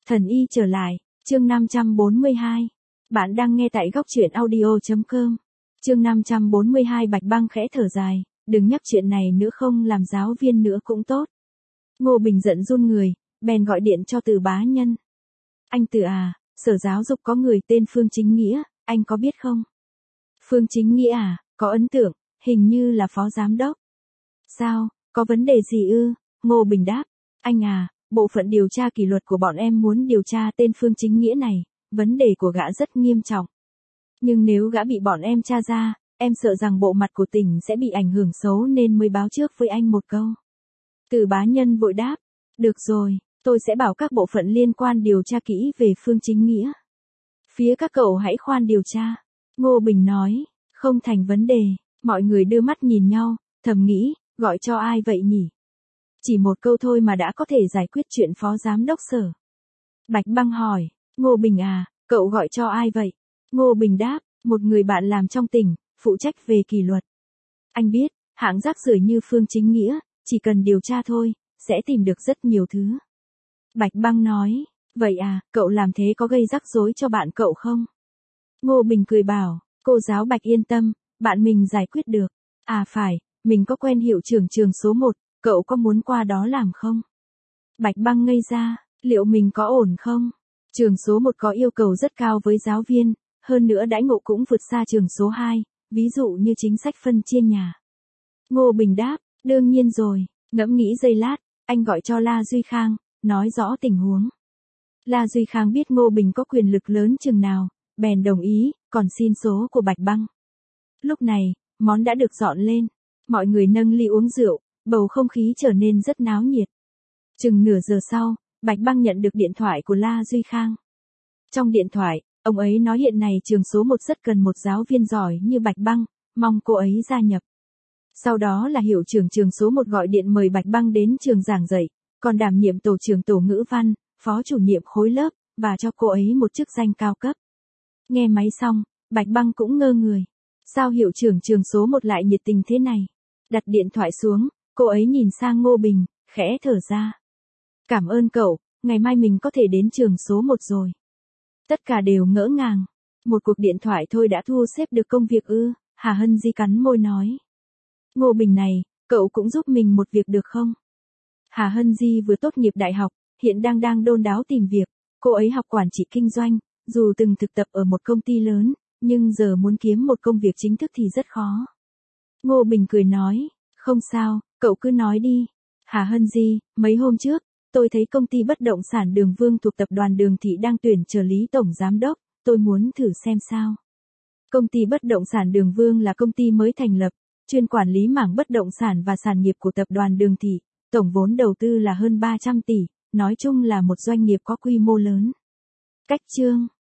Thần y trở lại, chương 542. Bạn đang nghe tại góc truyện audio.com. Chương 542 Bạch Băng khẽ thở dài, đừng nhắc chuyện này nữa, không làm giáo viên nữa cũng tốt. Ngô Bình giận run người, bèn gọi điện cho Từ Bá Nhân. Anh Từ à, Sở Giáo dục có người tên Phương Chính Nghĩa, anh có biết không? Phương Chính Nghĩa à, có ấn tượng, hình như là phó giám đốc. Sao, có vấn đề gì ư? Ngô Bình đáp, anh à, bộ phận điều tra kỷ luật của bọn em muốn điều tra tên Phương Chính Nghĩa này, vấn đề của gã rất nghiêm trọng. Nhưng nếu gã bị bọn em tra ra, em sợ rằng bộ mặt của tỉnh sẽ bị ảnh hưởng xấu nên mới báo trước với anh một câu. Từ Bá Nhân vội đáp, được rồi, tôi sẽ bảo các bộ phận liên quan điều tra kỹ về Phương Chính Nghĩa. Phía các cậu hãy khoan điều tra. Ngô Bình nói, không thành vấn đề. Mọi người đưa mắt nhìn nhau, thầm nghĩ, gọi cho ai vậy nhỉ? Chỉ một câu thôi mà đã có thể giải quyết chuyện phó giám đốc Sở. Bạch Băng hỏi, Ngô Bình à, cậu gọi cho ai vậy? Ngô Bình đáp, một người bạn làm trong tỉnh, phụ trách về kỷ luật. Anh biết, hạng rác rưởi như Phương Chính Nghĩa, chỉ cần điều tra thôi, sẽ tìm được rất nhiều thứ. Bạch Băng nói, vậy à, cậu làm thế có gây rắc rối cho bạn cậu không? Ngô Bình cười bảo, cô giáo Bạch yên tâm, bạn mình giải quyết được. À phải, mình có quen hiệu trưởng trường số 1, cậu có muốn qua đó làm không? Bạch Băng ngây ra, liệu mình có ổn không? Trường số 1 có yêu cầu rất cao với giáo viên, hơn nữa đãi ngộ cũng vượt xa trường số 2, ví dụ như chính sách phân chia nhà. Ngô Bình đáp, đương nhiên rồi, ngẫm nghĩ giây lát, anh gọi cho La Duy Khang, nói rõ tình huống. La Duy Khang biết Ngô Bình có quyền lực lớn chừng nào, bèn đồng ý, còn xin số của Bạch Băng. Lúc này, món đã được dọn lên, mọi người nâng ly uống rượu, bầu không khí trở nên rất náo nhiệt. Chừng nửa giờ sau, Bạch Băng nhận được điện thoại của La Duy Khang. Trong điện thoại, ông ấy nói hiện nay trường số 1 rất cần một giáo viên giỏi như Bạch Băng, mong cô ấy gia nhập. Sau đó là hiệu trưởng trường số 1 gọi điện mời Bạch Băng đến trường giảng dạy, còn đảm nhiệm tổ trưởng tổ ngữ văn, phó chủ nhiệm khối lớp, và cho cô ấy một chức danh cao cấp. Nghe máy xong, Bạch Băng cũng ngơ người. Sao hiệu trưởng trường số 1 lại nhiệt tình thế này? Đặt điện thoại xuống, cô ấy nhìn sang Ngô Bình, khẽ thở ra. Cảm ơn cậu, ngày mai mình có thể đến trường số 1 rồi. Tất cả đều ngỡ ngàng. Một cuộc điện thoại thôi đã thu xếp được công việc ư? Hà Hân Di cắn môi nói. Ngô Bình này, cậu cũng giúp mình một việc được không? Hà Hân Di vừa tốt nghiệp đại học, hiện đang đôn đáo tìm việc. Cô ấy học quản trị kinh doanh, dù từng thực tập ở một công ty lớn, nhưng giờ muốn kiếm một công việc chính thức thì rất khó. Ngô Bình cười nói, không sao, cậu cứ nói đi. Hà Hân Di, mấy hôm trước, tôi thấy công ty bất động sản Đường Vương thuộc tập đoàn Đường Thị đang tuyển trợ lý tổng giám đốc, tôi muốn thử xem sao. Công ty bất động sản Đường Vương là công ty mới thành lập, chuyên quản lý mảng bất động sản và sản nghiệp của tập đoàn Đường Thị, tổng vốn đầu tư là hơn 300 tỷ, nói chung là một doanh nghiệp có quy mô lớn. Cách chương